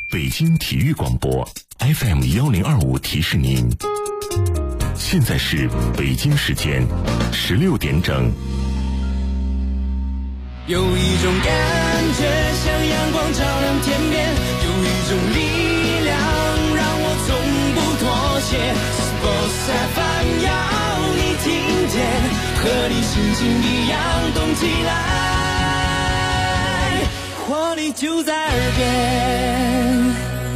北京体育广播 FM1025提示您，现在是北京时间16点整。 有一种感觉像阳光照亮天边，有一种力量让我从不妥协。Sports FM 要你听见，和你心情一样动起来，活力就在耳边。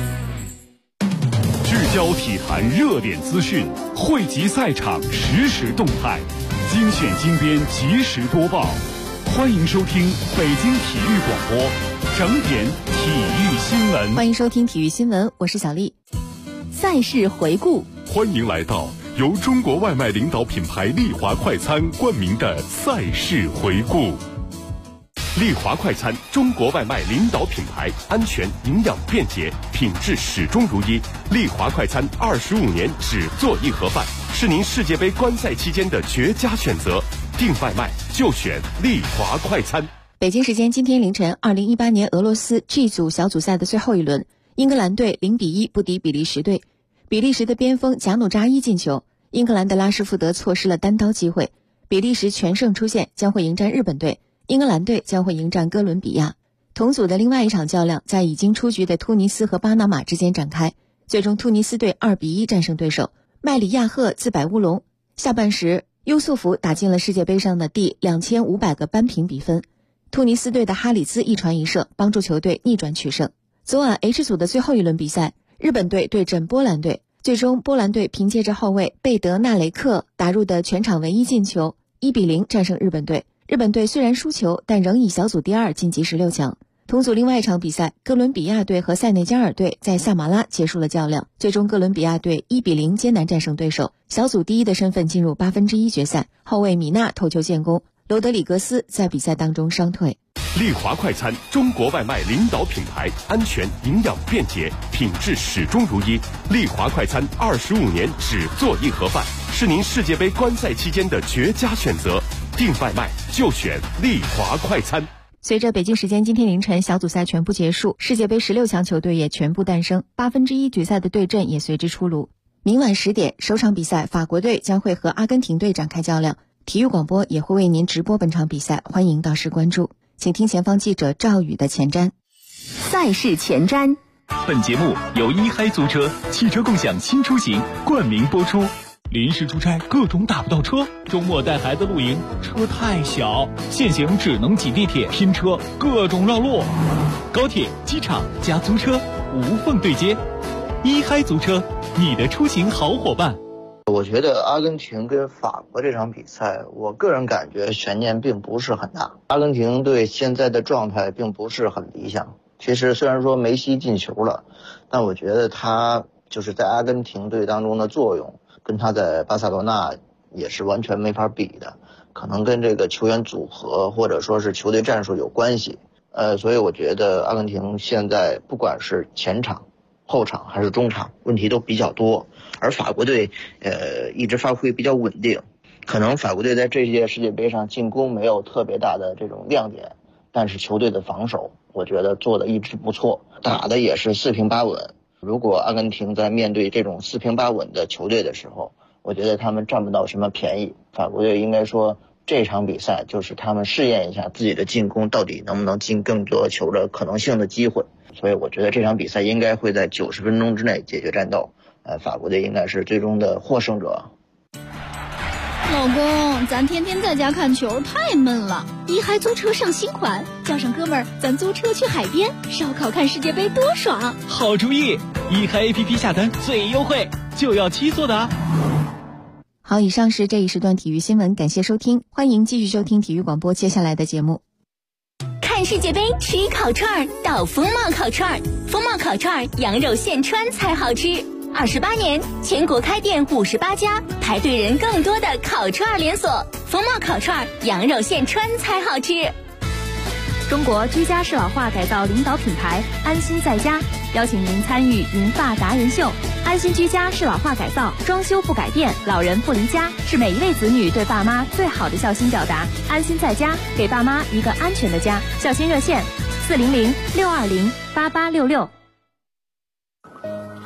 聚焦体坛热点资讯，汇集赛场实时动态，精选精编及时播报。欢迎收听北京体育广播整点体育新闻。 欢迎收听体育新闻，我是小丽。赛事回顾， 欢迎来到由中国外卖领导品牌丽华快餐冠名的赛事回顾。丽华快餐，中国外卖领导品牌，安全、营养、便捷，品质始终如一。丽华快餐25年只做一盒饭，是您世界杯观赛期间的绝佳选择。订外卖就选丽华快餐。 北京时间今天凌晨，2018年俄罗斯 G 组小组赛的最后一轮，英格兰队0-1不敌比利时队。比利时的边锋贾努扎伊进球，英格兰的拉什福德错失了单刀机会。比利时全胜出线，将会迎战日本队。英格兰队将会迎战哥伦比亚。同组的另外一场较量在已经出局的突尼斯和巴拿马之间展开，最终突尼斯队2-1战胜对手，麦里亚赫自摆乌龙。下半时，优素福打进了世界杯上的第2500个扳平比分。突尼斯队的哈里兹一传一射，帮助球队逆转取胜。昨晚 H 组的最后一轮比赛，日本队对阵波兰队，最终波兰队凭借着后卫贝德纳雷克打入的全场唯一进球，1-0战胜日本队。日本队虽然输球，但仍以小组第2晋级16强。同组另外一场比赛，哥伦比亚队和塞内加尔队在萨马拉结束了较量，最终哥伦比亚队1-0艰难战胜对手，小组第1的身份进入1/8决赛。后卫米纳头球建功，罗德里格斯在比赛当中伤退。 丽华快餐，中国外卖领导品牌，安全、营养、便捷，品质始终如一。丽华快餐25年只做一盒饭，是您世界杯观赛期间的绝佳选择。订外卖就选丽华快餐。 随着北京时间今天凌晨小组赛全部结束，世界杯16强球队也全部诞生，1/8决赛的对阵也随之出炉。明晚10点，首场比赛法国队将会和阿根廷队展开较量，体育广播也会为您直播本场比赛，欢迎到时关注。请听前方记者赵宇的前瞻。 赛事前瞻。 本节目由一嗨租车汽车共享新出行冠名播出。临时出差各种打不到车，周末带孩子露营车太小，现行只能挤地铁拼车，各种绕路。高铁、机场加租车无缝对接，一嗨租车，你的出行好伙伴。 我觉得阿根廷跟法国这场比赛，我个人感觉悬念并不是很大。阿根廷队现在的状态并不是很理想。其实虽然说梅西进球了，但我觉得他就是在阿根廷队当中的作用跟他在巴塞罗那也是完全没法比的，可能跟这个球员组合或者说是球队战术有关系。所以我觉得阿根廷现在不管是前场、后场还是中场，问题都比较多。而法国队一直发挥比较稳定，可能法国队在这届世界杯上进攻没有特别大的这种亮点，但是球队的防守我觉得做的一直不错，打的也是4平8稳。如果阿根廷在面对这种4平8稳的球队的时候，我觉得他们占不到什么便宜。法国队应该说这场比赛就是他们试验一下自己的进攻到底能不能进更多球的可能性的机会，所以我觉得这场比赛应该会在90分钟之内解决战斗。法国队应该是最终的获胜者。 老公，咱天天在家看球太闷了，一嗨租车上新款，叫上哥们儿，咱租车去海边烧烤看世界杯多爽。 好主意，一嗨 APP 下单最优惠，就要7座的啊。 好，以上是这一时段体育新闻，感谢收听，欢迎继续收听体育广播接下来的节目。 看世界杯吃烤串到风貌烤串，风貌烤串羊肉现穿才好吃。28年，全国开店58家，排队人更多的烤串连锁。风貌烤串，羊肉现穿才好吃。 中国居家适老化改造领导品牌安心在家邀请您参与银发达人秀。安心居家适老化改造，装修不改变，老人不离家，是每一位子女对爸妈最好的孝心表达。安心在家，给爸妈一个安全的家。孝心热线：400-620-8866。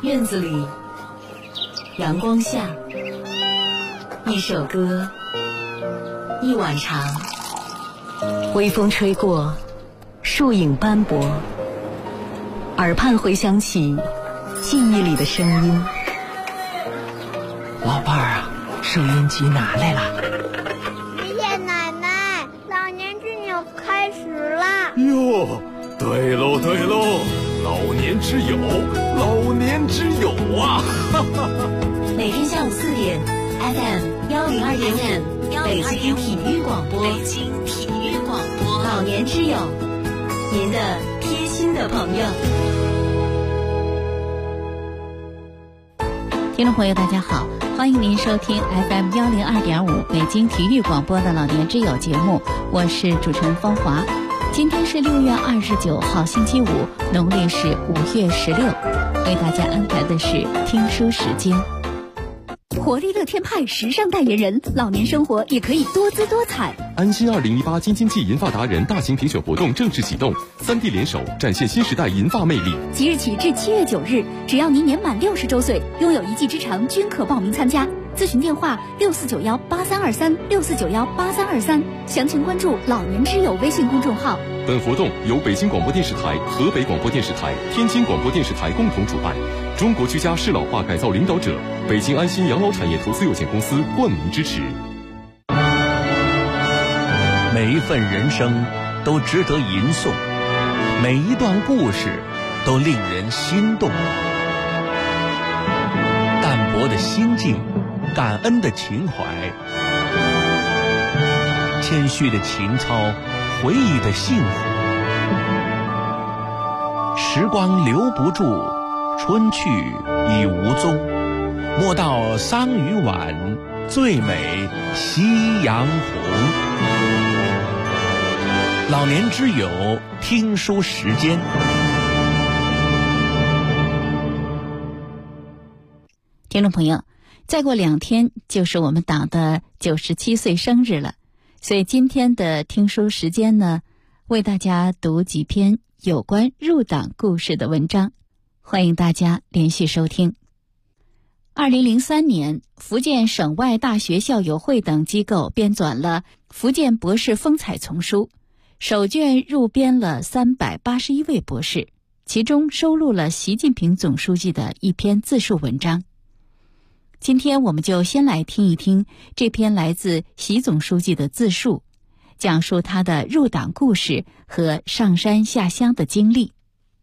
院子里，阳光下，一首歌，一碗茶，微风吹过，树影斑驳，耳畔回响起记忆里的声音。 老伴儿啊，收音机拿来了。 爷爷奶奶，老年之友开始了。 哟，对喽对喽，老年之友，老年之友啊！ 每天下午4点 FM 102.5，北京体育广播，北京体育广播，老年之友，您的贴心的朋友。 听众朋友大家好，欢迎您收听 FM 102.5北京体育广播的老年之友节目，我是主持人芳华。今天是6月29号星期五，农历是5月16，为大家安排的是听书时间。 活力乐天派时尚代言人，老年生活也可以多姿多彩。 安心2018京津冀银发达人大型评选活动正式启动，3地联手展现新时代银发魅力。 即日起至7月9日，只要您年满60周岁，拥有1技之长，均可报名参加。咨询电话64918364918323，详情关注老年之友微信公众号。 本活动由北京广播电视台、河北广播电视台、天津广播电视台共同主办，中国居家适老化改造领导者北京安心养老产业投资有限公司冠名支持。 每一份人生都值得吟诵，每一段故事都令人心动。淡泊的心境，感恩的情怀，谦虚的情操，回忆的幸福。时光留不住，春去已无踪，莫道桑榆晚，最美夕阳红。老年之友听书时间。 听众朋友，再过2天就是我们党的97岁生日了，所以今天的听书时间呢，为大家读几篇有关入党故事的文章，欢迎大家连续收听。2003年，福建省外大学校友会等机构编纂了《福建博士风采丛书》，首卷入编了381位博士，其中收录了习近平总书记的一篇自述文章。今天我们就先来听一听这篇来自习总书记的自述，讲述他的入党故事和上山下乡的经历。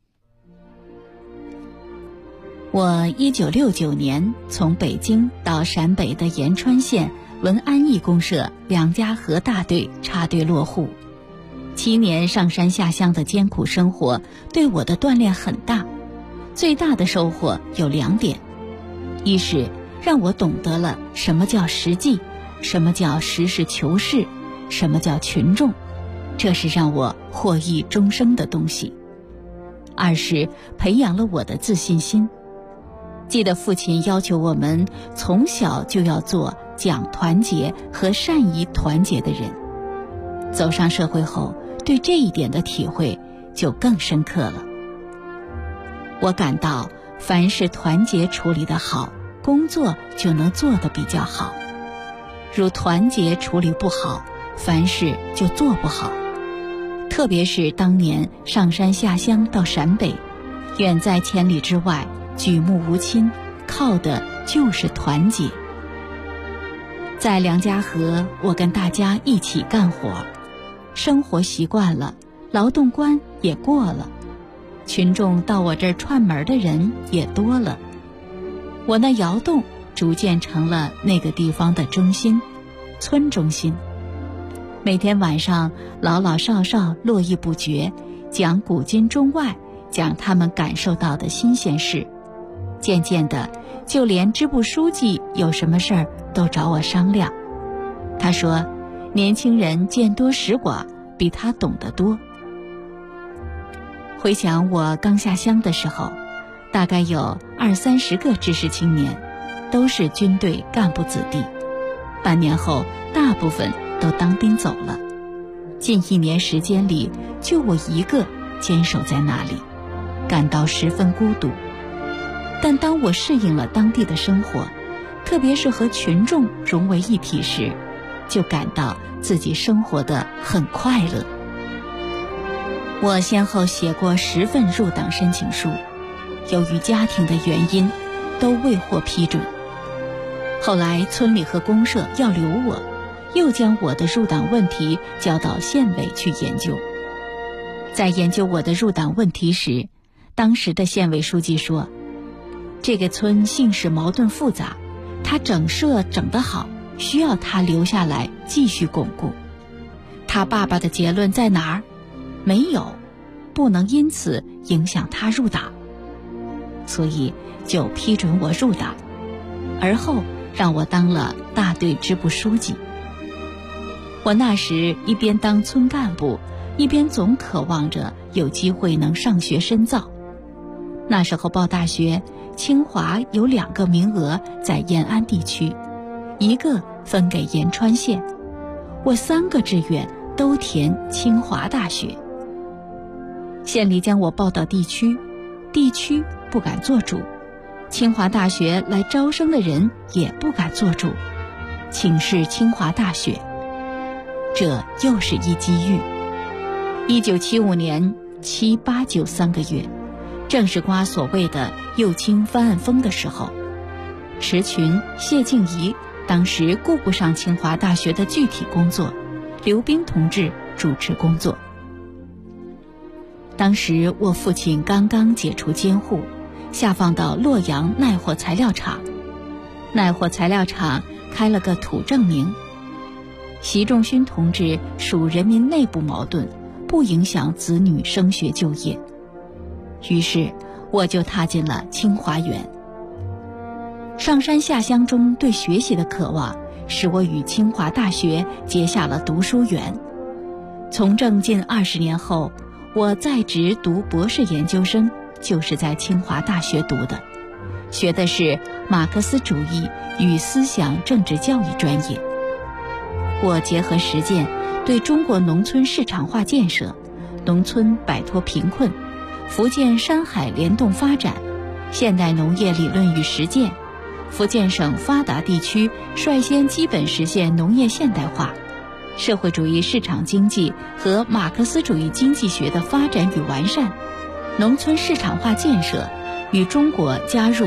我1969年从北京到陕北的延川县文安义公社梁家河大队插队落户，7年上山下乡的艰苦生活对我的锻炼很大，最大的收获有2点，一是让我懂得了什么叫实际，什么叫实事求是，什么叫群众，这是让我获益终生的东西。二是培养了我的自信心。记得父亲要求我们从小就要做讲团结和善于团结的人，走上社会后，对这一点的体会就更深刻了。我感到凡是团结处理得好，工作就能做得比较好，如团结处理不好，凡事就做不好。特别是当年上山下乡到陕北，远在千里之外，举目无亲，靠的就是团结。在梁家河，我跟大家一起干活，生活习惯了，劳动关也过了，群众到我这儿串门的人也多了，我那窑洞逐渐成了那个地方的中心，村中心。每天晚上老老少少络绎不绝，讲古今中外，讲他们感受到的新鲜事。渐渐的，就连支部书记有什么事儿都找我商量。他说，年轻人见多识广，比他懂得多。回想我刚下乡的时候，大概有20-30个知识青年，都是军队干部子弟。半年后，大部分都当兵走了。近1年时间里，就我一个坚守在那里，感到十分孤独。 但当我适应了当地的生活，特别是和群众融为一体时，就感到自己生活得很快乐。我先后写过10份入党申请书，由于家庭的原因，都未获批准。后来村里和公社要留我，又将我的入党问题交到县委去研究。在研究我的入党问题时，当时的县委书记说，这个村姓氏矛盾复杂，他整社整得好，需要他留下来继续巩固。他爸爸的结论在哪儿？没有，不能因此影响他入党，所以就批准我入党，而后让我当了大队支部书记。我那时一边当村干部，一边总渴望着有机会能上学深造。那时候报大学，清华有2个名额在延安地区，一个分给延川县，我3个志愿都填清华大学。县里将我报到地区，地区不敢做主，清华大学来招生的人也不敢做主，请示清华大学。这又是一机遇。1975年7、8、9 3个月，正是刮所谓的右倾翻案风的时候，池群、谢静怡当时顾不上清华大学的具体工作，刘冰同志主持工作。当时我父亲刚刚解除监护，下放到洛阳耐火材料厂，耐火材料厂开了个土证明。习仲勋同志属人民内部矛盾，不影响子女升学就业，于是我就踏进了清华园。上山下乡中对学习的渴望，使我与清华大学结下了读书缘。从政近20年后，我在职读博士研究生，就是在清华大学读的，学的是马克思主义与思想政治教育专业。我结合实践，对中国农村市场化建设、农村摆脱贫困、福建山海联动发展、现代农业理论与实践、福建省发达地区率先基本实现农业现代化、社会主义市场经济和马克思主义经济学的发展与完善、农村市场化建设与中国加入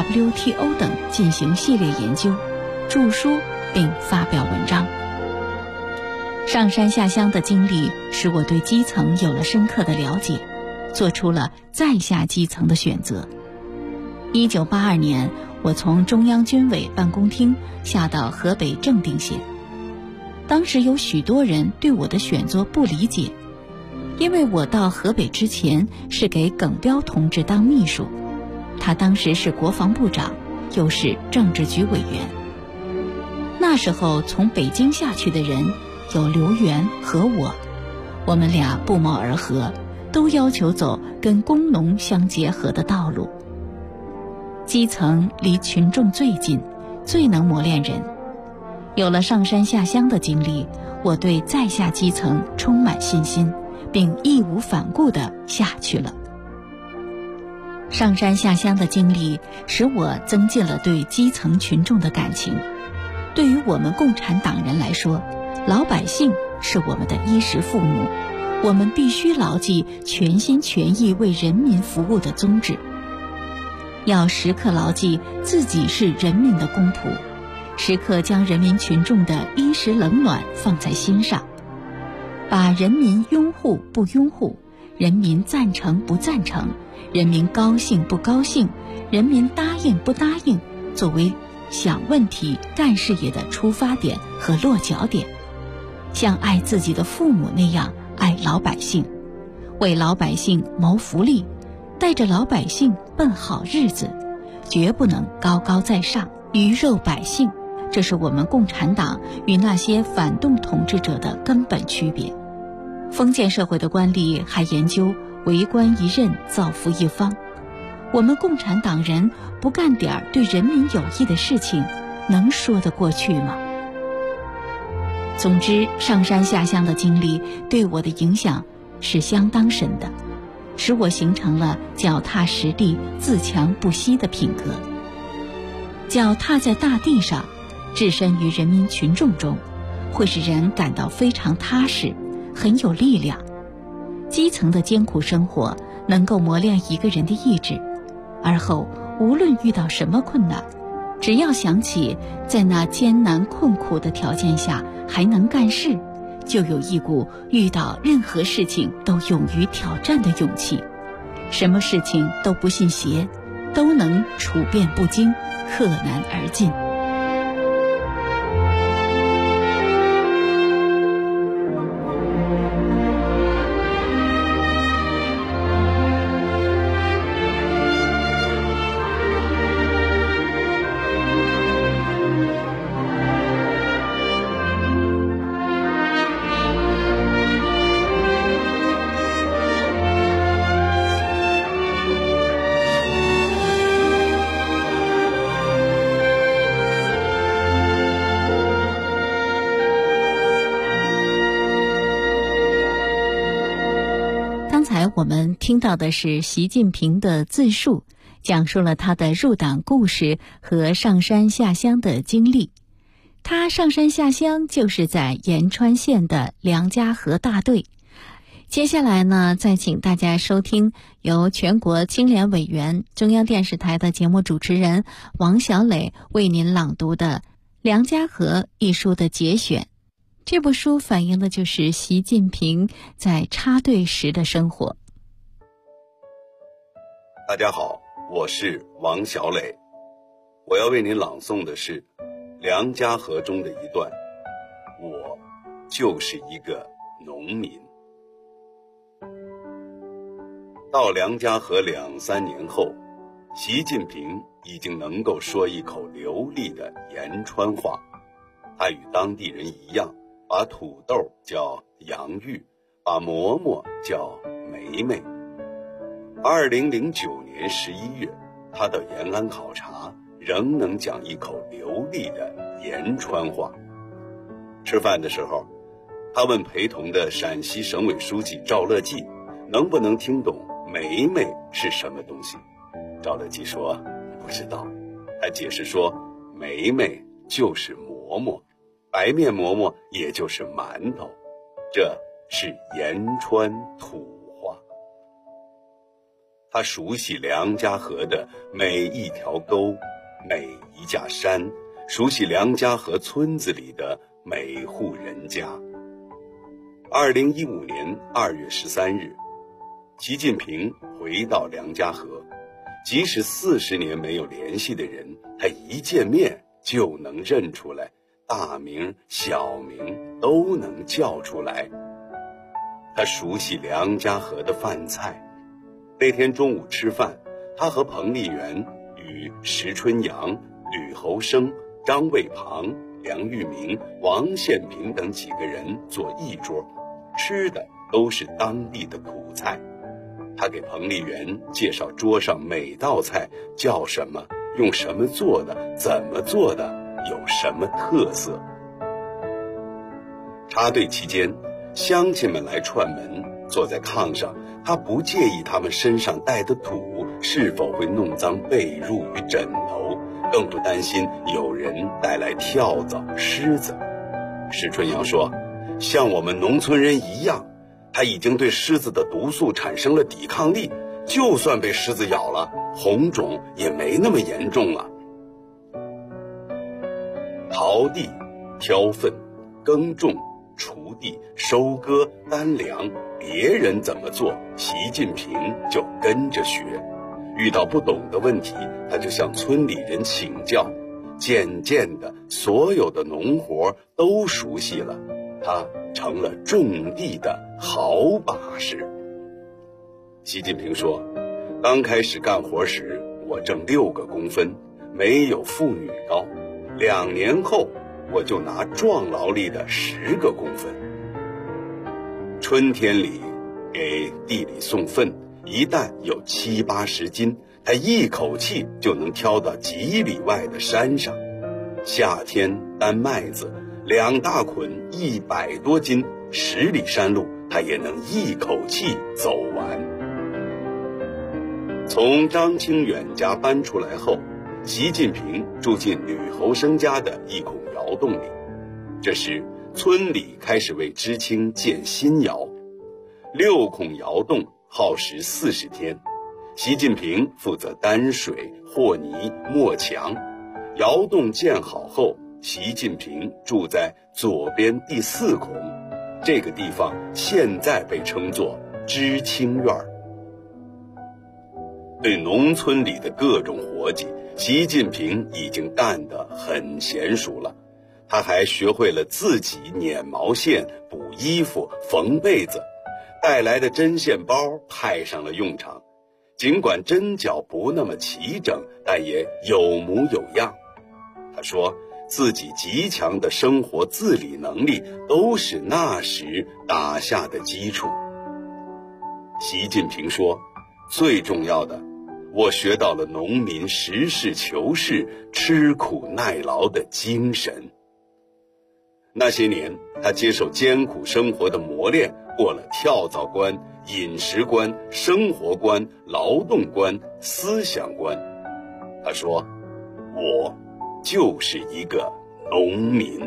WTO 等进行系列研究、著书并发表文章。上山下乡的经历使我对基层有了深刻的了解，做出了再下基层的选择。1982年，我从中央军委办公厅下到河北正定县。当时有许多人对我的选择不理解，因为我到河北之前是给耿彪同志当秘书，他当时是国防部长，又是政治局委员。那时候从北京下去的人有刘源和我们俩不谋而合，都要求走跟工农相结合的道路。基层离群众最近，最能磨练人。有了上山下乡的经历，我对再下基层充满信心，并义无反顾地下去了。上山下乡的经历使我增进了对基层群众的感情。对于我们共产党人来说，老百姓是我们的衣食父母，我们必须牢记全心全意为人民服务的宗旨，要时刻牢记自己是人民的公仆，时刻将人民群众的衣食冷暖放在心上，把人民拥护不拥护、人民赞成不赞成、人民高兴不高兴、人民答应不答应作为想问题干事业的出发点和落脚点，像爱自己的父母那样爱老百姓，为老百姓谋福利，带着老百姓奔好日子，绝不能高高在上，鱼肉百姓。这是我们共产党与那些反动统治者的根本区别。封建社会的官吏还研究为官一任，造福一方，我们共产党人不干点对人民有益的事情，能说得过去吗？总之，上山下乡的经历对我的影响是相当深的。 使我形成了脚踏实地、自强不息的品格。脚踏在大地上，置身于人民群众中，会使人感到非常踏实，很有力量。基层的艰苦生活能够磨练一个人的意志，而后无论遇到什么困难，只要想起在那艰难困苦的条件下还能干事，就有一股遇到任何事情都勇于挑战的勇气，什么事情都不信邪，都能处变不惊，克难而进。我们听到的是习近平的自述，讲述了他的入党故事和上山下乡的经历。他上山下乡就是在延川县的梁家河大队。接下来呢，再请大家收听由全国青联委员、中央电视台的节目主持人王小磊为您朗读的《梁家河》一书的节选。这部书反映的就是习近平在插队时的生活。 大家好，我是王小磊，我要为您朗诵的是《梁家河》中的一段：我就是一个农民。到梁家河2-3年后，习近平已经能够说一口流利的延川话，他与当地人一样，把土豆叫洋芋，把馍馍叫梅梅。2009年11月，他到延安考察，仍能讲一口流利的延川话。吃饭的时候，他问陪同的陕西省委书记赵乐际能不能听懂梅梅是什么东西。赵乐际说不知道，他解释说梅梅就是馍馍，白面馍馍也就是馒头，这是延川土话。他熟悉梁家河的每一条沟，每一架山，熟悉梁家河村子里的每户人家。2015年2月13日，习近平回到梁家河，即使40年没有联系的人，他一见面就能认出来，大名小名都能叫出来。他熟悉梁家河的饭菜。那天中午吃饭，他和彭丽媛与石春阳、吕侯生、张卫庞、梁玉明、王献平等几个人坐一桌，吃的都是当地的苦菜。他给彭丽媛介绍桌上每道菜叫什么，用什么做的，怎么做的，有什么特色。插队期间，乡亲们来串门，坐在炕上，他不介意他们身上带的土是否会弄脏被褥与枕头，更不担心有人带来跳蚤、虱子。石春阳说，像我们农村人一样，他已经对虱子的毒素产生了抵抗力，就算被虱子咬了，红肿也没那么严重了。刨地、挑粪、耕种、锄地、收割、担粮，别人怎么做，习近平就跟着学。遇到不懂的问题，他就向村里人请教。渐渐的，所有的农活都熟悉了，他成了种地的好把式。习近平说，刚开始干活时，我挣6个工分，没有妇女高，2年后我就拿壮劳力的10个工分。春天里给地里送粪，一担有70-80斤，他一口气就能挑到几里外的山上。夏天担麦子，2大捆100多斤，10里山路他也能一口气走完。 从张清远家搬出来后，习近平住进吕侯生家的一孔窑洞里。这时村里开始为知青建新窑，6孔窑洞耗时40天，习近平负责担水、和泥、抹墙。窑洞建好后，习近平住在左边第4孔，这个地方现在被称作知青院。对农村里的各种活计，习近平已经干得很娴熟了。他还学会了自己捻毛线、补衣服、缝被子，带来的针线包派上了用场。尽管针脚不那么齐整，但也有模有样。他说自己极强的生活自理能力都是那时打下的基础。习近平说，最重要的，我学到了农民实事求是、吃苦耐劳的精神。那些年，他接受艰苦生活的磨练，过了跳蚤关、饮食关、生活关、劳动关、思想关。他说，我就是一个农民。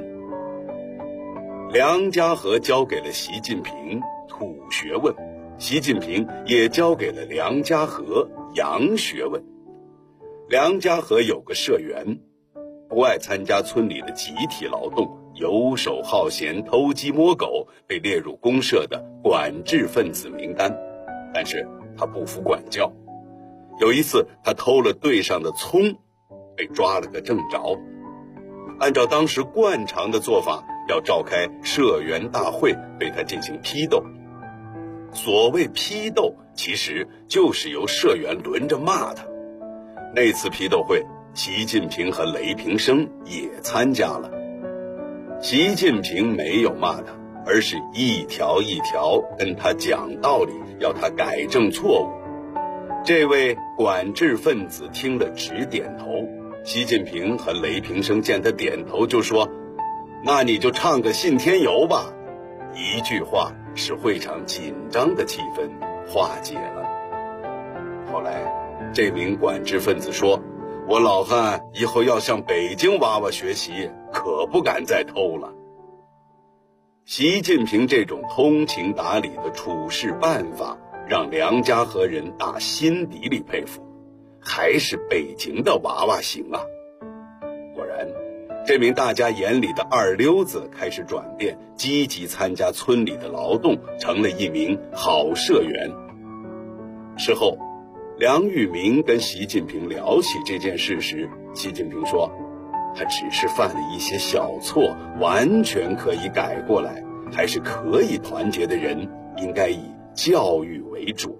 梁家河教给了习近平土学问，习近平也教给了梁家河洋学问。梁家河有个社员，不爱参加村里的集体劳动，游手好闲、偷鸡摸狗，被列入公社的管制分子名单。但是他不服管教，有一次他偷了队上的葱，被抓了个正着。按照当时惯常的做法，要召开社员大会，对他进行批斗。所谓批斗，其实就是由社员轮着骂他。那次批斗会，习近平和雷平生也参加了。习近平没有骂他，而是一条一条跟他讲道理，要他改正错误。这位管制分子听了直点头。习近平和雷平生见他点头，就说，那你就唱个信天游吧。一句话使会场紧张的气氛化解了。后来这名管制分子说，我老汉以后要向北京娃娃学习，可不敢再偷了。习近平这种通情达理的处事办法，让梁家河人打心底里佩服，还是北京的娃娃行啊。果然，这名大家眼里的二流子开始转变，积极参加村里的劳动，成了一名好社员。事后梁玉明跟习近平聊起这件事时，习近平说，他只是犯了一些小错，完全可以改过来，还是可以团结的人，应该以教育为主。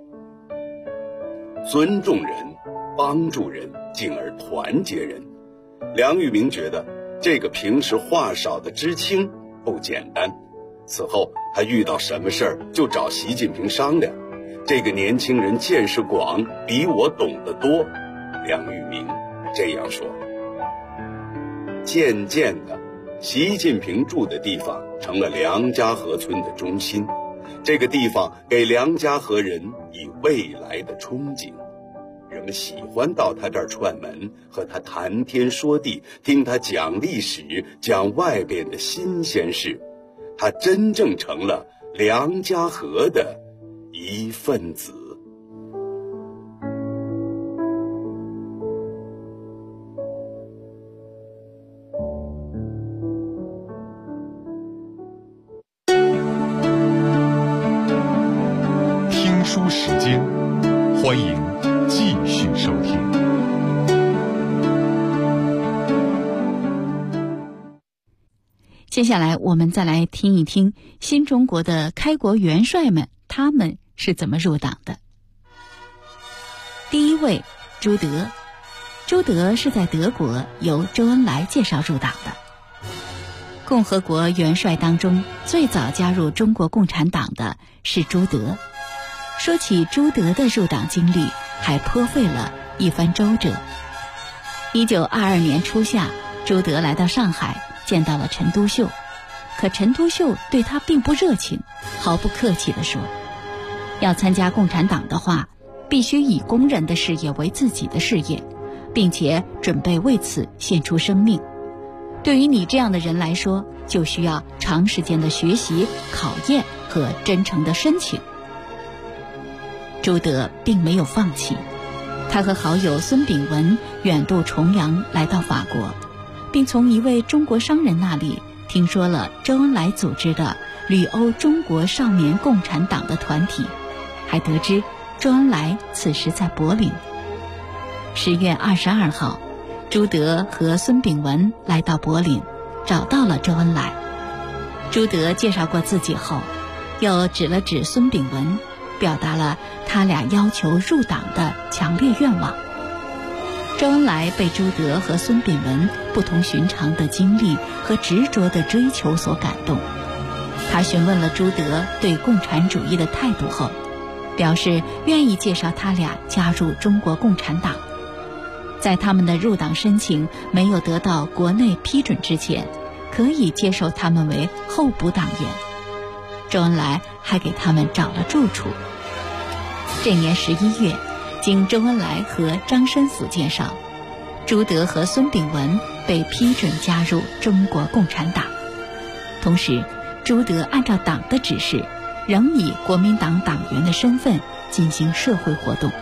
尊重人，帮助人，进而团结人。梁玉明觉得这个平时话少的知青不简单。此后他遇到什么事儿就找习近平商量，这个年轻人见识广，比我懂得多。梁玉明这样说。渐渐的，习近平住的地方成了梁家河村的中心，这个地方给梁家河人以未来的憧憬。人们喜欢到他这儿串门，和他谈天说地，听他讲历史，讲外边的新鲜事。他真正成了梁家河的一份子。 听书时间，欢迎继续收听。 接下来我们再来听一听新中国的开国元帅们，他们是怎么入党的。第一位，朱德。朱德是在德国由周恩来介绍入党的。共和国元帅当中最早加入中国共产党的是朱德。说起朱德的入党经历，还颇费了一番周折。1922年初夏，朱德来到上海，见到了陈独秀，可陈独秀对他并不热情，毫不客气地说，要参加共产党的话， 必须以工人的事业为自己的事业，并且准备为此献出生命。对于你这样的人来说，就需要长时间的学习、考验和真诚的申请。朱德并没有放弃，他和好友孙炳文远渡重洋来到法国，并从一位中国商人那里听说了周恩来组织的旅欧中国少年共产党的团体，还得知周恩来此时在柏林。10月22号，朱德和孙炳文来到柏林，找到了周恩来。朱德介绍过自己后，又指了指孙炳文，表达了他俩要求入党的强烈愿望。周恩来被朱德和孙炳文不同寻常的经历和执着的追求所感动，他询问了朱德对共产主义的态度后，表示愿意介绍他俩加入中国共产党。在他们的入党申请没有得到国内批准之前，可以接受他们为候补党员。周恩来还给他们找了住处。这年11月，经周恩来和张申府介绍，朱德和孙炳文被批准加入中国共产党。同时，朱德按照党的指示，仍以国民党党员的身份进行社会活动。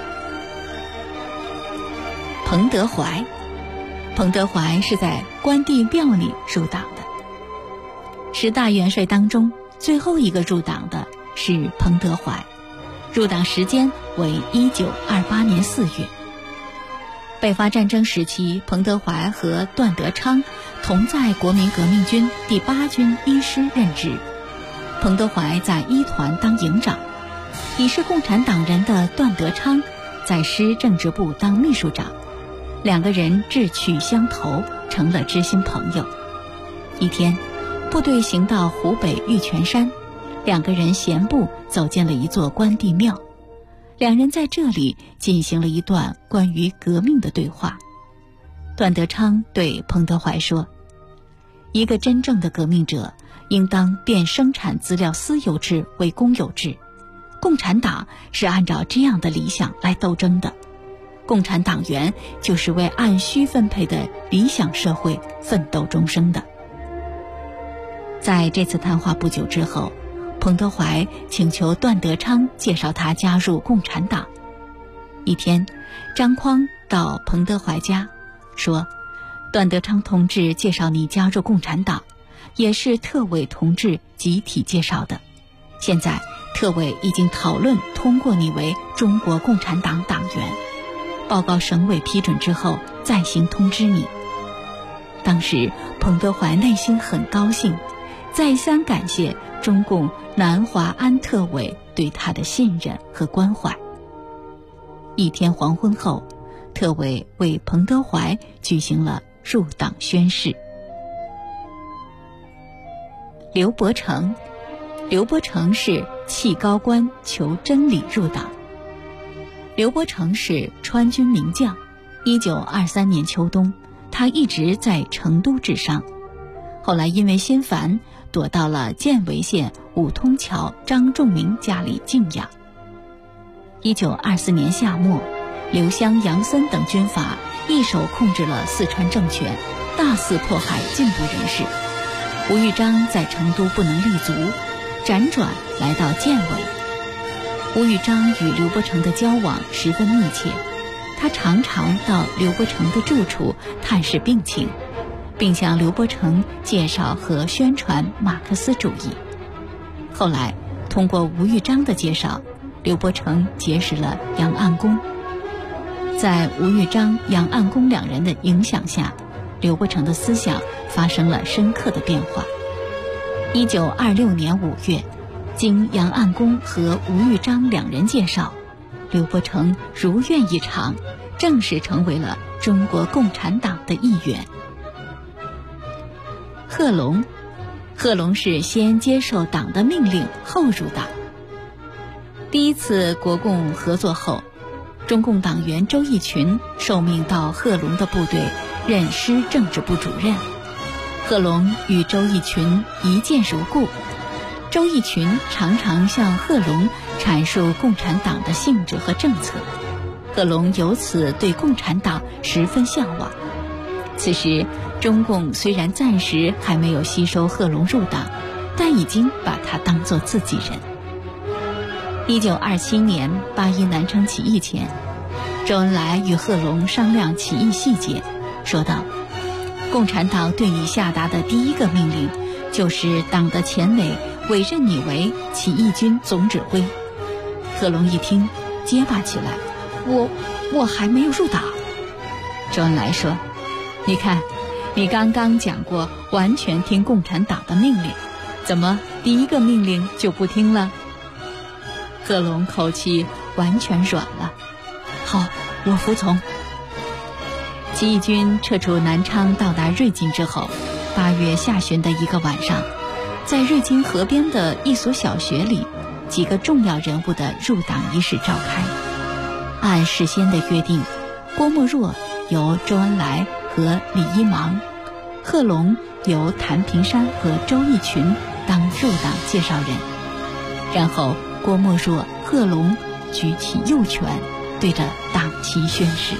彭德怀是在关帝庙里入党的。10大元帅当中，最后一个入党的是彭德怀，入党时间为1928年4月。北伐战争时期，彭德怀和段德昌同在国民革命军第8军1师任职。彭德怀在1团当营长，已是共产党人的段德昌在师政治部当秘书长，两个人志趣相投，成了知心朋友。一天，部队行到湖北玉泉山，两个人闲步走进了一座关帝庙，两人在这里进行了一段关于革命的对话。段德昌对彭德怀说，一个真正的革命者应当变生产资料私有制为公有制，共产党是按照这样的理想来斗争的，共产党员就是为按需分配的理想社会奋斗终生的。在这次谈话不久之后，彭德怀请求段德昌介绍他加入共产党。一天，张匡到彭德怀家说，段德昌同志介绍你加入共产党，也是特委同志集体介绍的，现在特委已经讨论通过你为中国共产党党员，报告省委批准之后再行通知你。当时彭德怀内心很高兴，再三感谢中共南华安特委对他的信任和关怀。一天黄昏后，特委为彭德怀举行了入党宣誓。刘伯承是弃高官求真理入党。刘伯承是川军名将，1923年秋冬，他一直在成都治伤，后来因为心烦，躲到了犍为县五通桥张仲明家里静养。1924年夏末，刘湘、杨森等军阀一手控制了四川政权，大肆迫害进步人士。吴玉章在成都不能立足，辗转来到犍为。吴玉章与刘伯承的交往十分密切，他常常到刘伯承的住处探视病情，并向刘伯承介绍和宣传马克思主义。后来通过吴玉章的介绍，刘伯承结识了杨岸公。在吴玉章、杨岸公两人的影响下，刘伯承的思想发生了深刻的变化。1926年5月，经杨岸公和吴玉章两人介绍，刘伯承如愿以偿，正式成为了中国共产党的一员。贺龙是先接受党的命令后入党。第一次国共合作后，中共党员周逸群受命到贺龙的部队任师政治部主任。贺龙与周逸群一见如故，周逸群常常向贺龙阐述共产党的性质和政策。贺龙由此对共产党十分向往。此时，中共虽然暂时还没有吸收贺龙入党，但已经把他当作自己人。1927年8·1南昌起义前，周恩来与贺龙商量起义细节，说道：“共产党对你下达的第一个命令，就是党的前委委任你为起义军总指挥。”贺龙一听，结巴起来：“我还没有入党。”周恩来说：“你看，你刚刚讲过完全听共产党的命令，怎么第一个命令就不听了？”贺龙口气完全软了：“好，我服从。”起义军撤出南昌到达瑞金之后，8月下旬的一个晚上，在瑞金河边的一所小学里，几个重要人物的入党仪式召开。按事先的约定，郭沫若由周恩来和李一芒，贺龙由谭平山和周逸群当入党介绍人。然后郭沫若、贺龙举起右拳，对着党旗宣誓。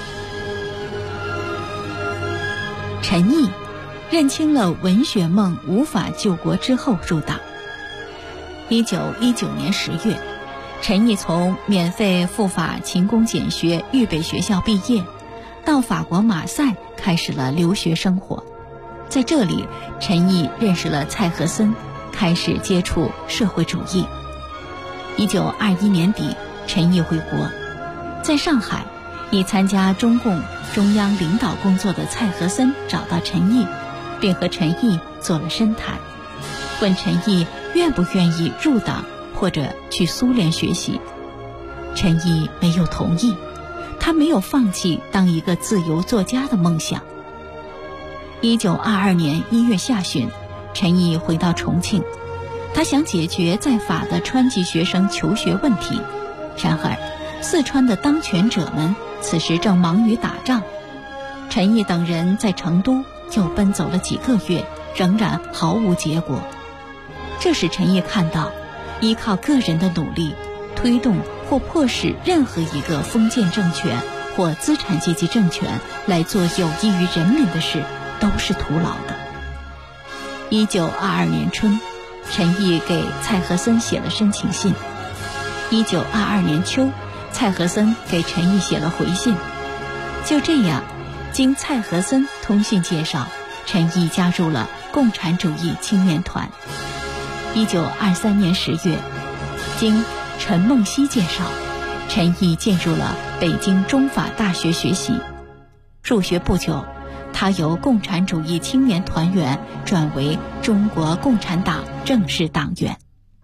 陈毅认清了文学梦无法救国之后入党。1919年10月，陈毅从免费赴法勤工俭学预备学校毕业，到法国马赛开始了留学生活。在这里，陈毅认识了蔡和森，开始接触社会主义。1921年底，陈毅回国，在上海，已参加中共中央领导工作的蔡和森找到陈毅，并和陈毅做了深谈，问陈毅愿不愿意入党或者去苏联学习。陈毅没有同意，他没有放弃当一个自由作家的梦想。1922年1月下旬，陈毅回到重庆，他想解决在法的川籍学生求学问题。然而，四川的当权者们此时正忙于打仗，陈毅等人在成都又奔走了几个月，仍然毫无结果。这使陈毅看到，依靠个人的努力推动或迫使任何一个封建政权或资产阶级政权来做有益于人民的事，都是徒劳的。1922年春，陈毅给蔡和森写了申请信。1922年秋，蔡和森给陈毅写了回信。就这样，经蔡和森通信介绍，陈毅加入了共产主义青年团。1923年10月，经陈梦溪介绍，陈毅进入了北京中法大学学习。入学不久，他由共产主义青年团员转为中国共产党正式党员。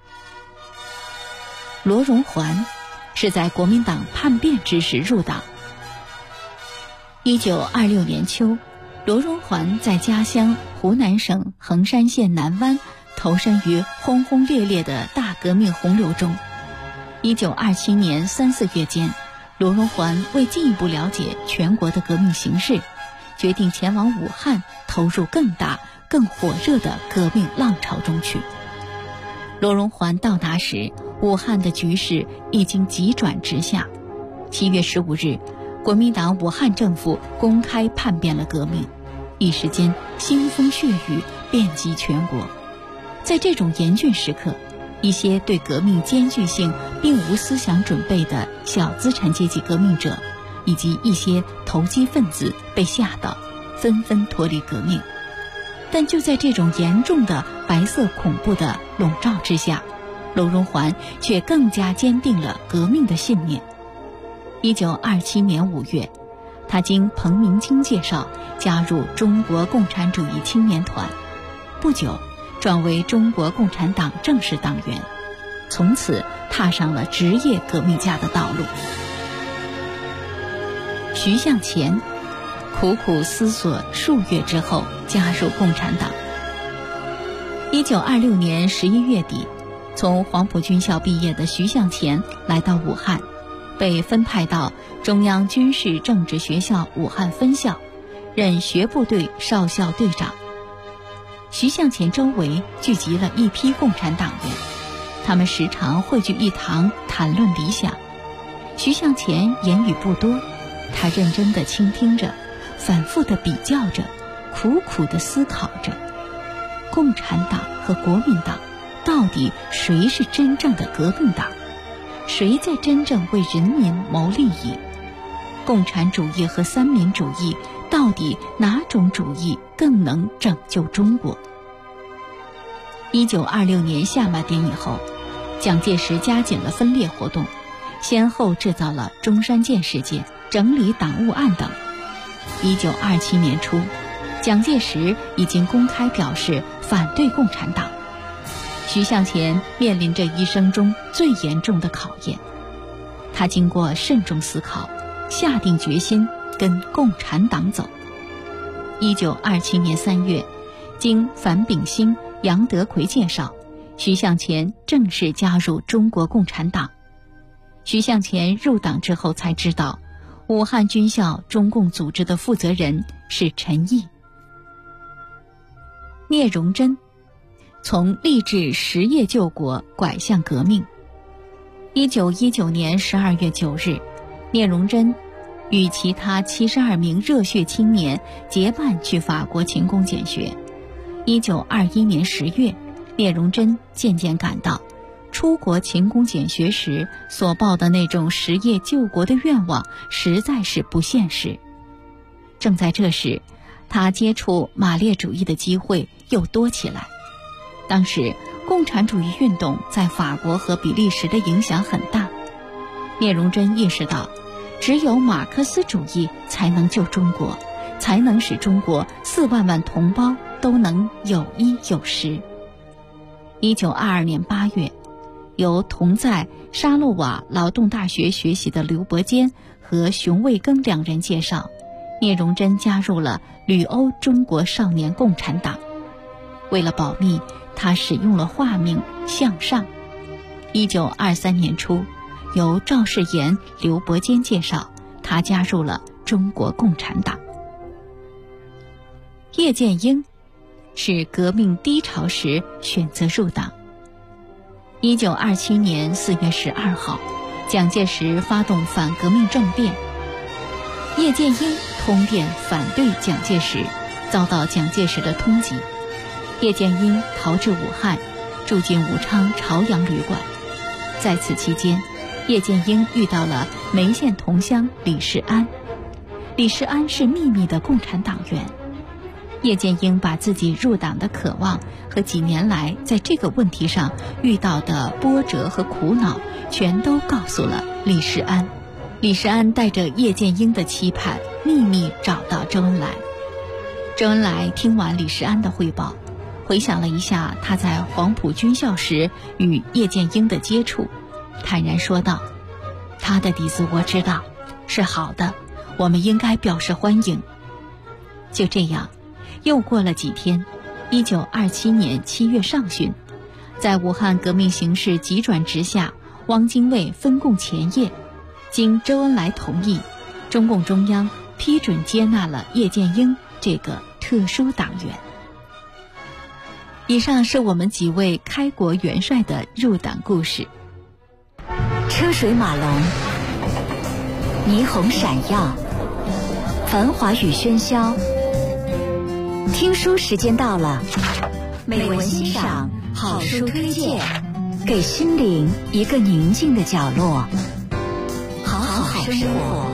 罗荣桓是在国民党叛变之时入党。1926年秋，罗荣桓在家乡湖南省衡山县南湾投身于轰轰烈烈的大革命洪流中。1927年3、4月间，罗荣桓为进一步了解全国的革命形势，决定前往武汉，投入更大、更火热的革命浪潮中去。罗荣桓到达时，武汉的局势已经急转直下。7月15日，国民党武汉政府公开叛变了革命，一时间腥风血雨遍及全国。在这种严峻时刻，一些对革命艰巨性并无思想准备的小资产阶级革命者，以及一些投机分子被吓到，纷纷脱离革命。但就在这种严重的白色恐怖的笼罩之下，罗荣桓却更加坚定了革命的信念。1927年5月，他经彭明金介绍加入中国共产主义青年团，不久转为中国共产党正式党员，从此踏上了职业革命家的道路。徐向前苦苦思索数月之后加入共产党。1926年11月底，从黄埔军校毕业的徐向前来到武汉，被分派到中央军事政治学校武汉分校，任学部队少校队长。徐向前周围聚集了一批共产党员， 他们时常汇聚一堂谈论理想。徐向前言语不多，他认真地倾听着，反复地比较着，苦苦地思考着，共产党和国民党到底谁是真正的革命党？谁在真正为人民谋利益？共产主义和三民主义到底哪种主义更能拯救中国？1926年下马点以后，蒋介石加紧了分裂活动，先后制造了中山舰事件、整理党务案等。1927年初，蒋介石已经公开表示反对共产党。徐向前面临着一生中最严重的考验，他经过慎重思考，下定决心跟共产党走。1927年3月，经樊炳兴、杨德奎介绍，徐向前正式加入中国共产党。徐向前入党之后才知道，武汉军校中共组织的负责人是陈毅。聂荣臻从立志实业救国拐向革命。1919年12月9日，聂荣臻与其他72名热血青年结伴去法国勤工俭学。1921年10月，聂荣臻渐渐感到，出国勤工俭学时所抱的那种实业救国的愿望实在是不现实。正在这时，他接触马列主义的机会又多起来。当时共产主义运动在法国和比利时的影响很大，聂荣臻意识到，只有马克思主义才能救中国，才能使中国4万万同胞都能有衣有食。1922年8月，由同在沙洛瓦劳动大学学习的刘伯坚和熊卫庚两人介绍，聂荣臻加入了旅欧中国少年共产党。为了保密，他使用了化名向上。1923年初，由赵世炎、刘伯坚介绍，他加入了中国共产党。叶剑英是革命低潮时选择入党。1927年4月12号，蒋介石发动反革命政变，叶剑英通电反对蒋介石，遭到蒋介石的通缉。叶剑英逃至武汉，住进武昌朝阳旅馆。在此期间，叶剑英遇到了梅县同乡李世安。李世安是秘密的共产党员。叶剑英把自己入党的渴望和几年来在这个问题上遇到的波折和苦恼全都告诉了李世安。李世安带着叶剑英的期盼，秘密找到周恩来。周恩来听完李世安的汇报，回想了一下他在黄埔军校时与叶剑英的接触，坦然说道：“他的底子我知道，是好的，我们应该表示欢迎。”就这样，又过了几天，1927年7月上旬，在武汉革命形势急转直下，汪精卫分共前夜，经周恩来同意，中共中央批准接纳了叶剑英这个特殊党员。以上是我们几位开国元帅的入党故事。 车水马龙，霓虹闪耀，繁华与喧嚣。听书时间到了，美文欣赏，好书推荐，给心灵一个宁静的角落，好好生活。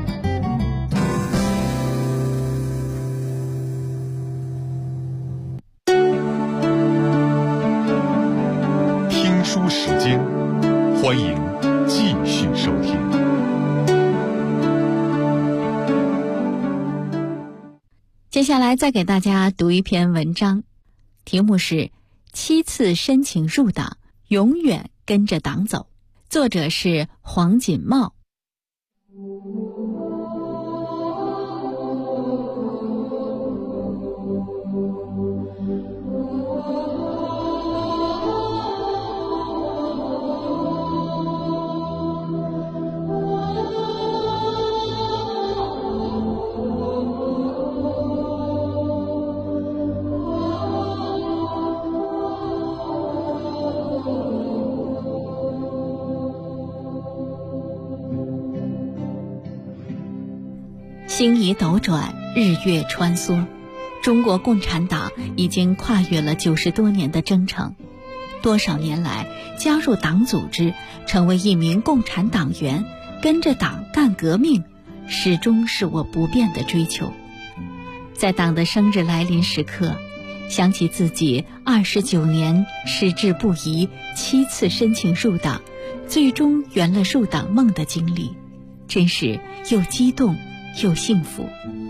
听书时间，欢迎继续收听。 接下来再给大家读一篇文章，题目是7次申请入党，永远跟着党走，作者是黄锦茂。 星移斗转，日月穿梭，中国共产党已经跨越了90多年的征程。多少年来，加入党组织，成为一名共产党员，跟着党干革命，始终是我不变的追求。在党的生日来临时刻，想起自己29年矢志不移7次申请入党，最终圆了入党梦的经历，真是又激动又幸福。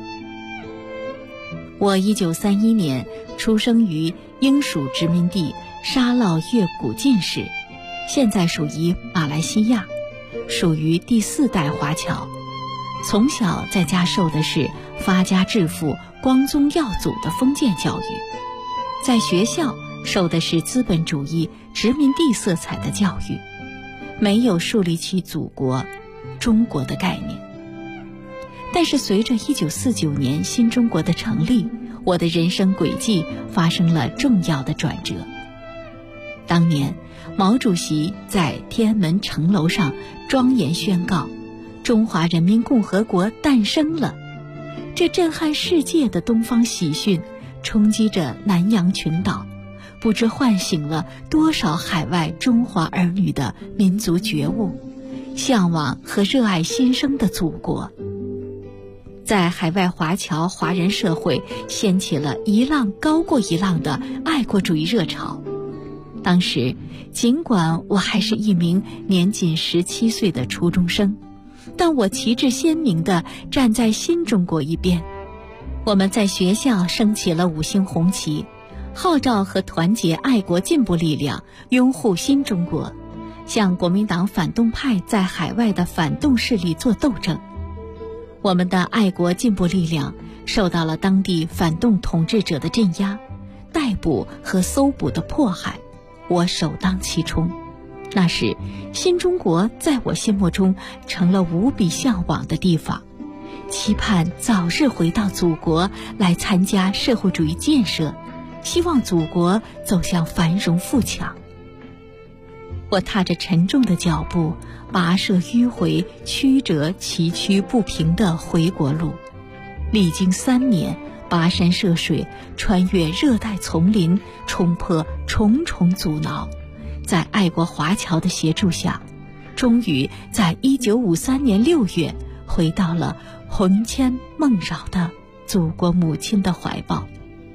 我1931年出生于英属殖民地沙捞越古晋市，现在属于马来西亚，属于第4代华侨。从小在家受的是发家致富、光宗耀祖的封建教育，在学校受的是资本主义殖民地色彩的教育，没有树立起祖国、中国的概念。但是随着1949年新中国的成立，我的人生轨迹发生了重要的转折。当年毛主席在天安门城楼上庄严宣告，中华人民共和国诞生了。这震撼世界的东方喜讯冲击着南洋群岛，不知唤醒了多少海外中华儿女的民族觉悟，向往和热爱新生的祖国。在海外华侨华人社会掀起了一浪高过一浪的爱国主义热潮。当时尽管我还是一名年仅17岁的初中生，但我旗帜鲜明地站在新中国一边。我们在学校升起了5星红旗，号召和团结爱国进步力量，拥护新中国，向国民党反动派在海外的反动势力做斗争。我们的爱国进步力量受到了当地反动统治者的镇压、逮捕和搜捕的迫害，我首当其冲。那时新中国在我心目中成了无比向往的地方，期盼早日回到祖国来参加社会主义建设，希望祖国走向繁荣富强。我踏着沉重的脚步，跋涉迂回曲折崎岖不平的回国路，历经3年跋山涉水，穿越热带丛林，冲破重重阻挠，在爱国华侨的协助下，终于在1953年6月回到了魂牵梦绕的祖国母亲的怀抱。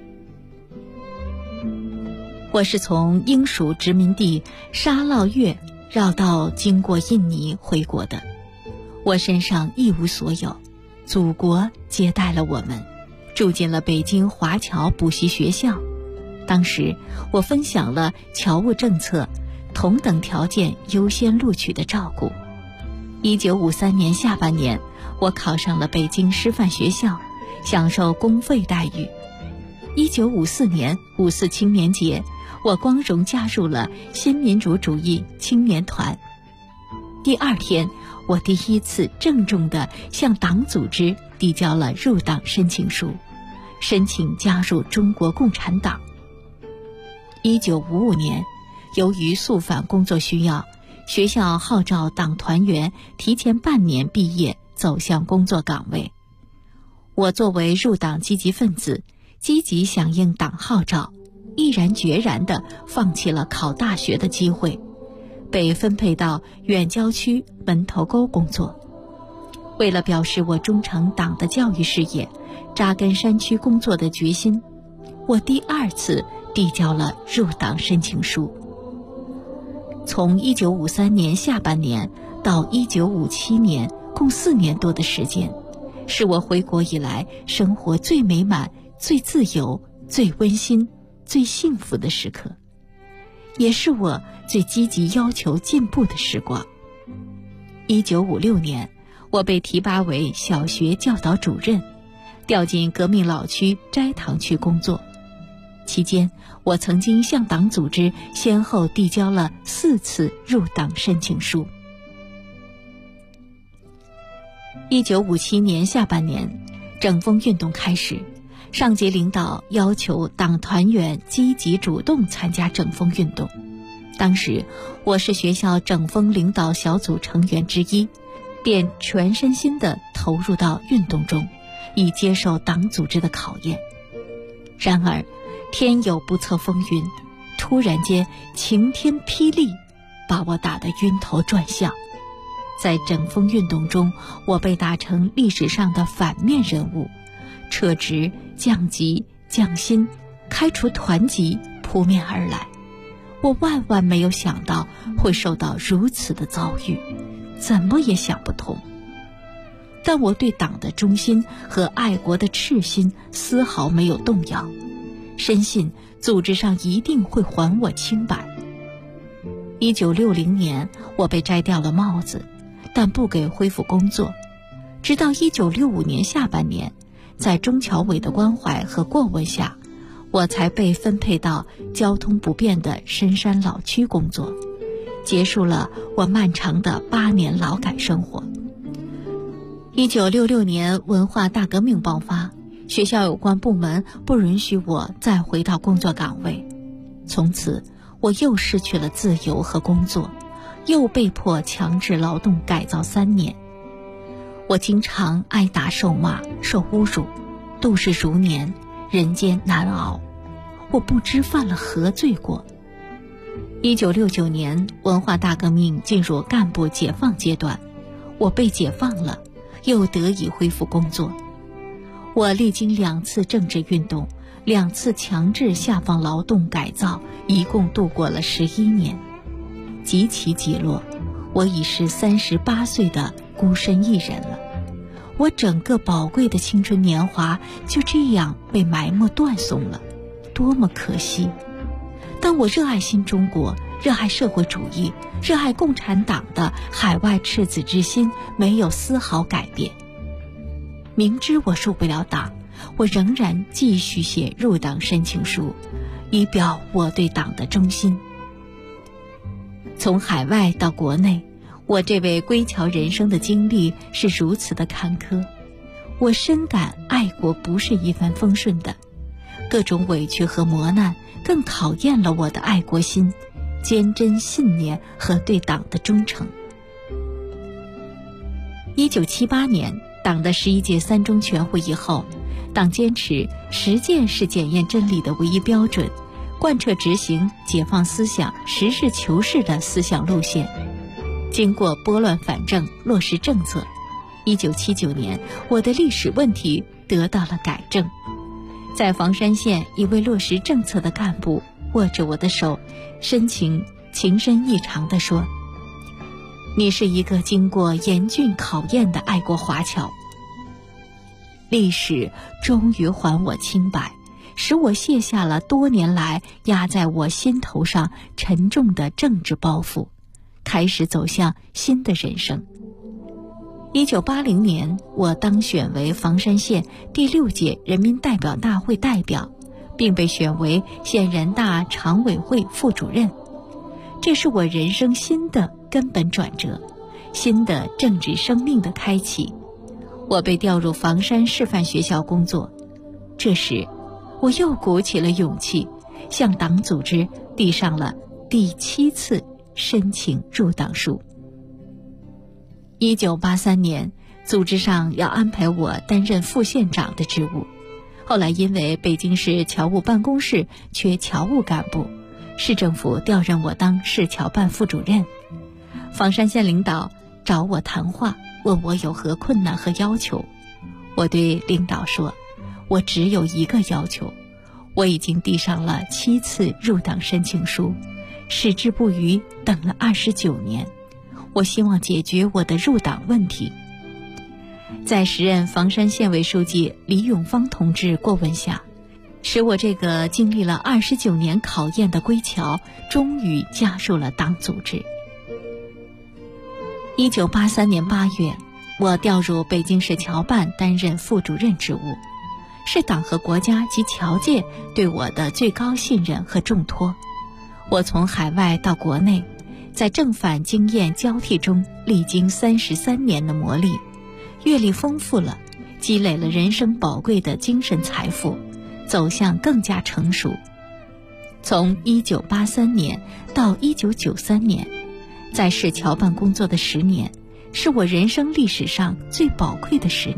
我是从英属殖民地沙捞越绕道经过印尼回国的，我身上一无所有，祖国接待了我们，住进了北京华侨补习学校。当时我分享了侨务政策同等条件优先录取的照顾。1953年下半年，我考上了北京师范学校，享受公费待遇。1954年5·4青年节，我光荣加入了新民主主义青年团。第2天，我第1次郑重地向党组织递交了入党申请书，申请加入中国共产党。1955年，由于肃反工作需要，学校号召党团员提前半年毕业，走向工作岗位。我作为入党积极分子，积极响应党号召，毅然决然地放弃了考大学的机会，被分配到远郊区门头沟工作。为了表示我忠诚党的教育事业、扎根山区工作的决心，我第2次递交了入党申请书。从1953年下半年到1957年，共4年多的时间，是我回国以来生活最美满、最自由、最温馨、最幸福的时刻，也是我最积极要求进步的时光。1956年，我被提拔为小学教导主任，调进革命老区斋堂区工作。期间，我曾经向党组织先后递交了4次入党申请书。1957年下半年，整风运动开始，上级领导要求党团员积极主动参加整风运动。当时我是学校整风领导小组成员之一，便全身心地投入到运动中， 以接受党组织的考验。然而天有不测风云，突然间晴天霹雳，把我打得晕头转向。在整风运动中，我被打成历史上的反面人物，撤职、降级、降薪、开除团籍扑面而来。我万万没有想到会受到如此的遭遇，怎么也想不通。但我对党的忠心和爱国的赤心丝毫没有动摇，深信组织上一定会还我清白。1960年，我被摘掉了帽子，但不给恢复工作。直到1965年下半年，在中侨委的关怀和过问下，我才被分配到交通不便的深山老区工作，结束了我漫长的8年劳改生活。1966年文化大革命爆发，学校有关部门不允许我再回到工作岗位，从此我又失去了自由和工作，又被迫强制劳动改造3年。我经常挨打受骂受侮辱，度日如年，人间难熬。我不知犯了何罪过。1969年文化大革命进入干部解放阶段，我被解放了，又得以恢复工作。我历经2次政治运动，2次强制下放劳动改造，一共度过了11年。极其极落，我已是38岁的孤身一人了。我整个宝贵的青春年华就这样被埋没断送了，多么可惜！但我热爱新中国，热爱社会主义，热爱共产党的海外赤子之心没有丝毫改变。明知我入不了党，我仍然继续写入党申请书，以表我对党的忠心。从海外到国内，我这位归侨人生的经历是如此的坎坷，我深感爱国不是一帆风顺的，各种委屈和磨难更考验了我的爱国心、坚贞信念和对党的忠诚。1978年，党的11届3中全会议后，党坚持实践是检验真理的唯一标准，贯彻执行解放思想、实事求是的思想路线。经过拨乱反正，落实政策，1979年，我的历史问题得到了改正。在房山县，一位落实政策的干部握着我的手，深情情深意长地说：“你是一个经过严峻考验的爱国华侨。”历史终于还我清白，使我卸下了多年来压在我心头上沉重的政治包袱，开始走向新的人生。1980年，我当选为房山县第6届人民代表大会代表，并被选为县人大常委会副主任。这是我人生新的根本转折，新的政治生命的开启。我被调入房山师范学校工作，这时我又鼓起了勇气，向党组织递上了第7次申请入党书。1983年，组织上要安排我担任副县长的职务，后来因为北京市侨务办公室缺侨务干部，市政府调任我当市侨办副主任。房山县领导找我谈话，问我有何困难和要求。我对领导说，我只有一个要求，我已经递上了7次入党申请书，矢志不渝，等了29年，我希望解决我的入党问题。在时任房山县委书记李永芳同志过问下，使我这个经历了29年考验的归侨终于加入了党组织。1983年8月，我调入北京市侨办担任副主任职务，是党和国家及侨界对我的最高信任和重托。我从海外到国内，在正反经验交替中历经33年的磨砺，阅历丰富了，积累了人生宝贵的精神财富，走向更加成熟。从1983年到1993年，在市侨办工作的10年，是我人生历史上最宝贵的10年。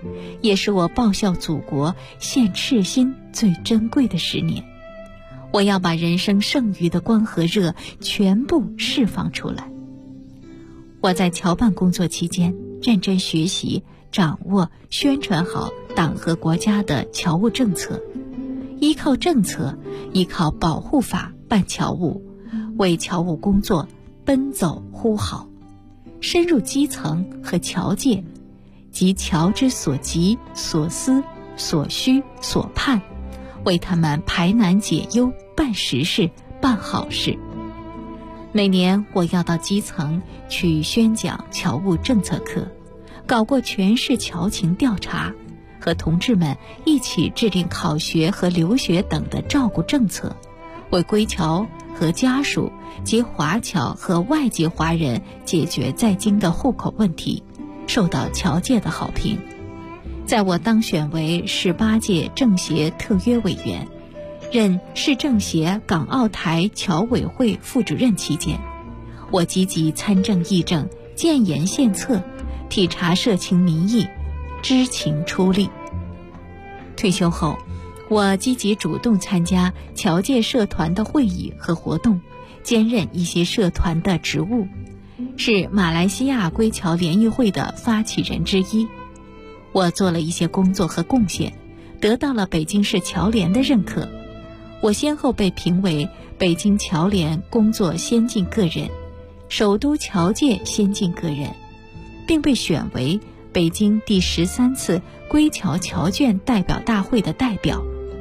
也是我报效祖国、献赤心最珍贵的10年。我要把人生剩余的光和热全部释放出来。我在侨办工作期间，认真学习、掌握、宣传好党和国家的侨务政策，依靠政策，依靠保护法办侨务，为侨务工作奔走呼号，深入基层和侨界，及侨之所急、所思、所需、所盼，为他们排难解忧，办实事，办好事。每年我要到基层去宣讲侨务政策课，搞过全市侨情调查，和同志们一起制定考学和留学等的照顾政策，为归侨和家属及华侨和外籍华人解决在京的户口问题，受到侨界的好评。在我当选为18届政协特约委员，任市政协港澳台侨委会副主任期间，我积极参政议政，建言献策，体察社情民意，知情出力。退休后，我积极主动参加侨界社团的会议和活动，兼任一些社团的职务，是马来西亚归侨联谊会的发起人之一。我做了一些工作和贡献，得到了北京市侨联的认可。我先后被评为北京侨联工作先进个人、首都侨界先进个人，并被选为北京第13次归侨侨眷代表大会的代表。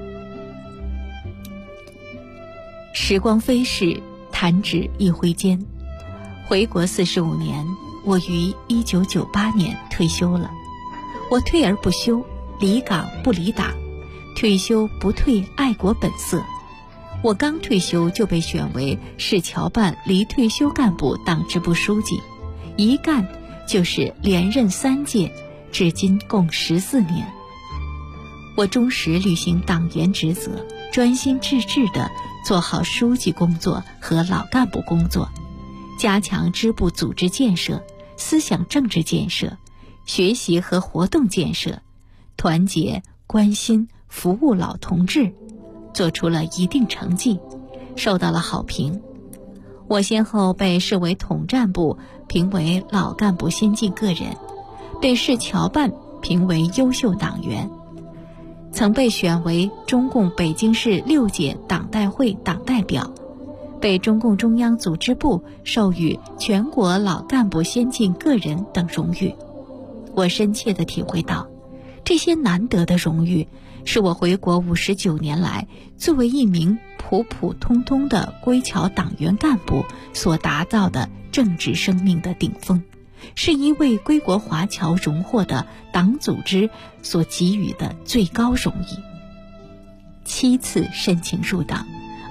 时光飞逝，弹指一挥间，回国45年，我于1998年退休了。我退而不休，离岗不离党，退休不退爱国本色。我刚退休就被选为市侨办离退休干部党支部书记，一干就是连任3届，至今共14年。我忠实履行党员职责，专心致志地做好书记工作和老干部工作，加强支部组织建设、思想政治建设、学习和活动建设，团结、关心、服务老同志，做出了一定成绩，受到了好评。我先后被市委统战部评为老干部先进个人，被市侨办评为优秀党员，曾被选为中共北京市6届党代会党代表，被中共中央组织部授予全国老干部先进个人等荣誉。我深切地体会到，这些难得的荣誉是我回国59年来作为一名普普通通的归侨党员干部所达到的政治生命的顶峰，是一位归国华侨荣获的党组织所给予的最高荣誉。7次申请入党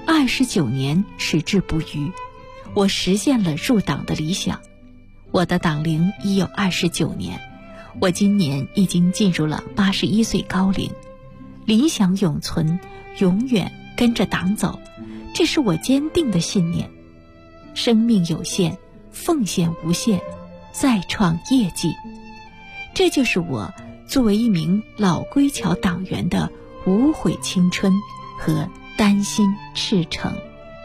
，29年矢志不渝，我实现了入党的理想。我的党龄已有29年，我今年已经进入了81岁高龄。理想永存，永远跟着党走，这是我坚定的信念。生命有限，奉献无限，再创业绩，这就是我作为一名老归侨党员的无悔青春和丹心赤诚。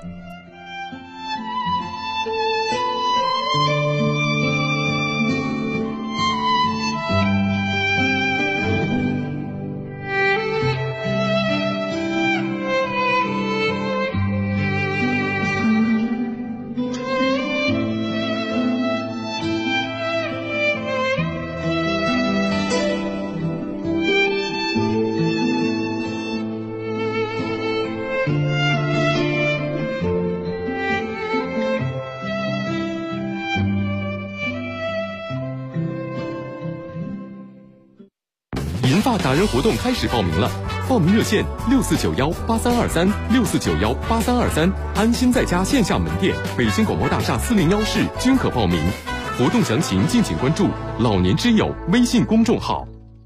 银发达人活动开始报名了，报名热线6491832364918323，安心在家线下门店、北京广播大厦401室均可报名。活动详情敬请关注老年之友微信公众号。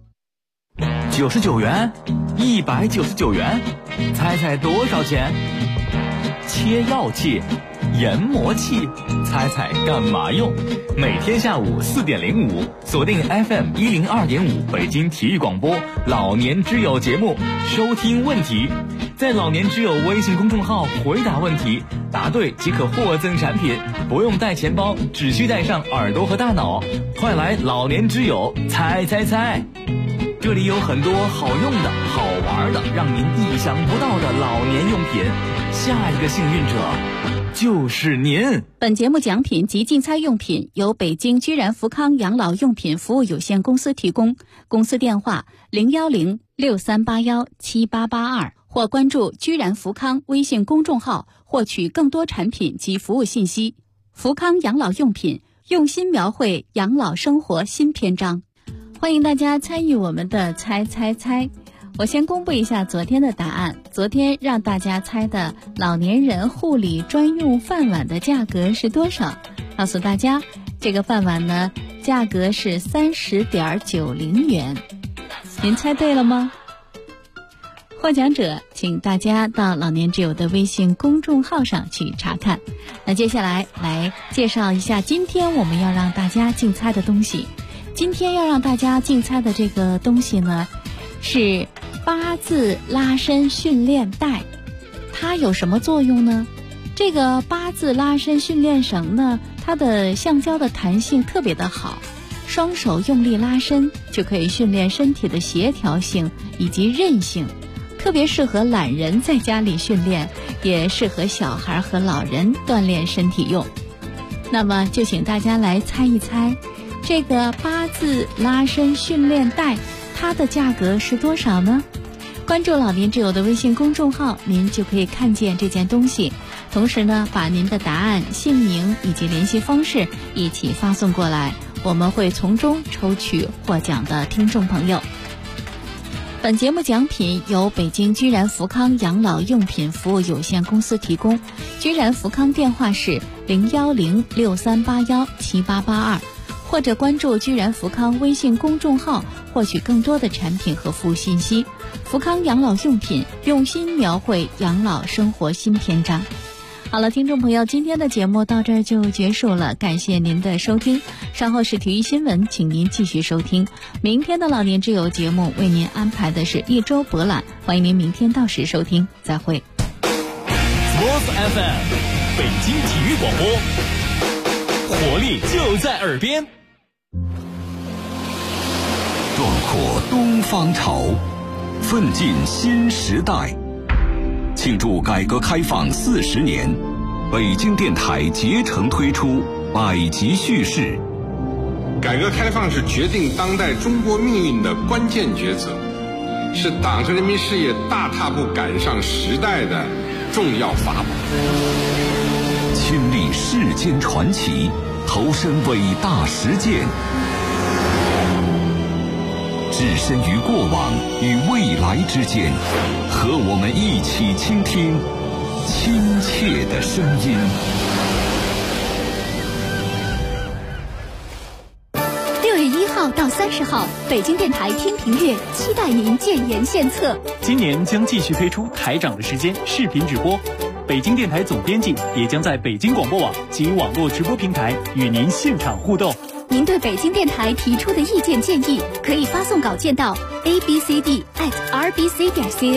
99元，199元，猜猜多少钱？切要切， 研磨器，猜猜干嘛用？每天下午4点05，锁定 FM 102.5北京体育广播老年之友节目，收听问题。在老年之友微信公众号回答问题，答对即可获赠产品，不用带钱包，只需带上耳朵和大脑。快来老年之友猜猜猜！这里有很多好用的、好玩的，让您意想不到的老年用品。下一个幸运者就是您。 本节目奖品及竞猜用品由北京居然福康养老用品服务有限公司提供，公司电话01063817882，或关注居然福康微信公众号获取更多产品及服务信息。福康养老用品，用心描绘养老生活新篇章。欢迎大家参与我们的猜猜猜。我先公布一下昨天的答案。昨天让大家猜的老年人护理专用饭碗的价格是多少？告诉大家，这个饭碗呢，价格是30.90元。您猜对了吗？获奖者请大家到老年之友的微信公众号上去查看。那接下来介绍一下今天我们要让大家竞猜的东西。今天要让大家竞猜的这个东西呢，是8字拉伸训练带。它有什么作用呢？这个8字拉伸训练绳呢，它的橡胶的弹性特别的好，双手用力拉伸就可以训练身体的协调性以及韧性，特别适合懒人在家里训练，也适合小孩和老人锻炼身体用。那么就请大家来猜一猜，这个8字拉伸训练带它的价格是多少呢？关注老年之友的微信公众号，您就可以看见这件东西。同时呢，把您的答案、姓名以及联系方式一起发送过来，我们会从中抽取获奖的听众朋友。本节目奖品由北京居然福康养老用品服务有限公司提供，居然福康电话是01063817882，或者关注居然福康微信公众号获取更多的产品和服务信息。福康养老用品，用心描绘养老生活新篇章。好了，听众朋友，今天的节目到这儿就结束了，感谢您的收听。稍后是体育新闻，请您继续收听。明天的老年之友节目为您安排的是一周博览，欢迎您明天到时收听，再会。 Sports FM， 北京体育广播，活力就在耳边。 壮阔东方潮，奋进新时代。庆祝改革开放40年，北京电台竭诚推出百集叙事。 改革开放是决定当代中国命运的关键抉择，是党和人民事业大踏步赶上时代的重要法宝。 亲历世间传奇，投身伟大实践，置身于过往与未来之间，和我们一起倾听亲切的声音。 6月1号到30号，北京电台听评月期待您建言献策。 今年将继续推出台长的时间视频直播，北京电台总编辑也将在北京广播网及网络直播平台与您现场互动。 您对北京电台提出的意见建议，可以发送稿件到abcd@rbc.cn。